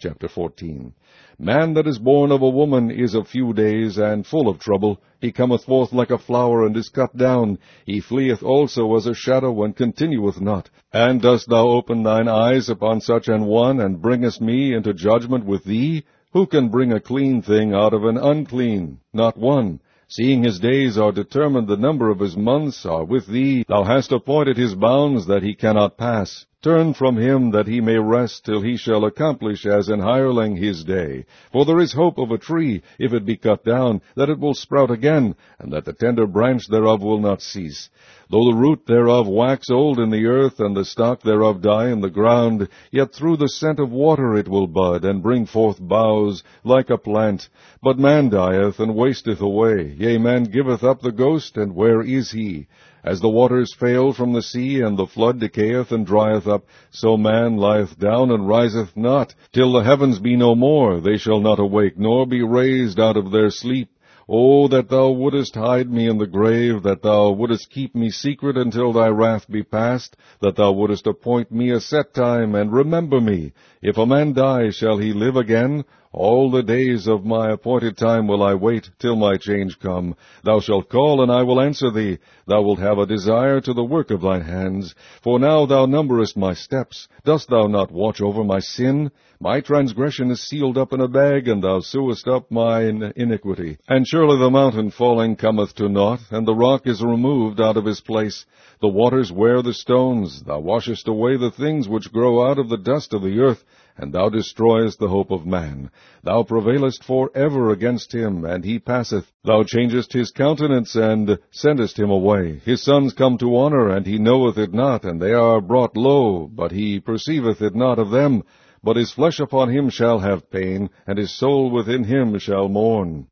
Chapter 14. Man that is born of a woman is of few days, and full of trouble. He cometh forth like a flower, and is cut down. He fleeth also as a shadow, and continueth not. And dost thou open thine eyes upon such an one, and bringest me into judgment with thee? Who can bring a clean thing out of an unclean? Not one. Seeing his days are determined, the number of his months are with thee. Thou hast appointed his bounds, that he cannot pass. Turn from him, that he may rest, till he shall accomplish as an hireling his day. For there is hope of a tree, if it be cut down, that it will sprout again, and that the tender branch thereof will not cease. Though the root thereof wax old in the earth, and the stock thereof die in the ground, yet through the scent of water it will bud, and bring forth boughs, like a plant. But man dieth, and wasteth away. Yea, man giveth up the ghost, and where is he? As the waters fail from the sea, and the flood decayeth and drieth up, so man lieth down and riseth not. Till the heavens be no more, they shall not awake, nor be raised out of their sleep. O that thou wouldest hide me in the grave, that thou wouldest keep me secret until thy wrath be past, that thou wouldest appoint me a set time, and remember me. If a man die, shall he live again? All the days of my appointed time will I wait, till my change come. Thou shalt call, and I will answer thee. Thou wilt have a desire to the work of thine hands. For now thou numberest my steps. Dost thou not watch over my sin? My transgression is sealed up in a bag, and thou sewest up mine iniquity. And surely the mountain falling cometh to naught, and the rock is removed out of his place. The waters wear the stones. Thou washest away the things which grow out of the dust of the earth, and thou destroyest the hope of man. Thou prevailest for ever against him, and he passeth. Thou changest his countenance, and sendest him away. His sons come to honor, and he knoweth it not, and they are brought low, but he perceiveth it not of them. But his flesh upon him shall have pain, and his soul within him shall mourn.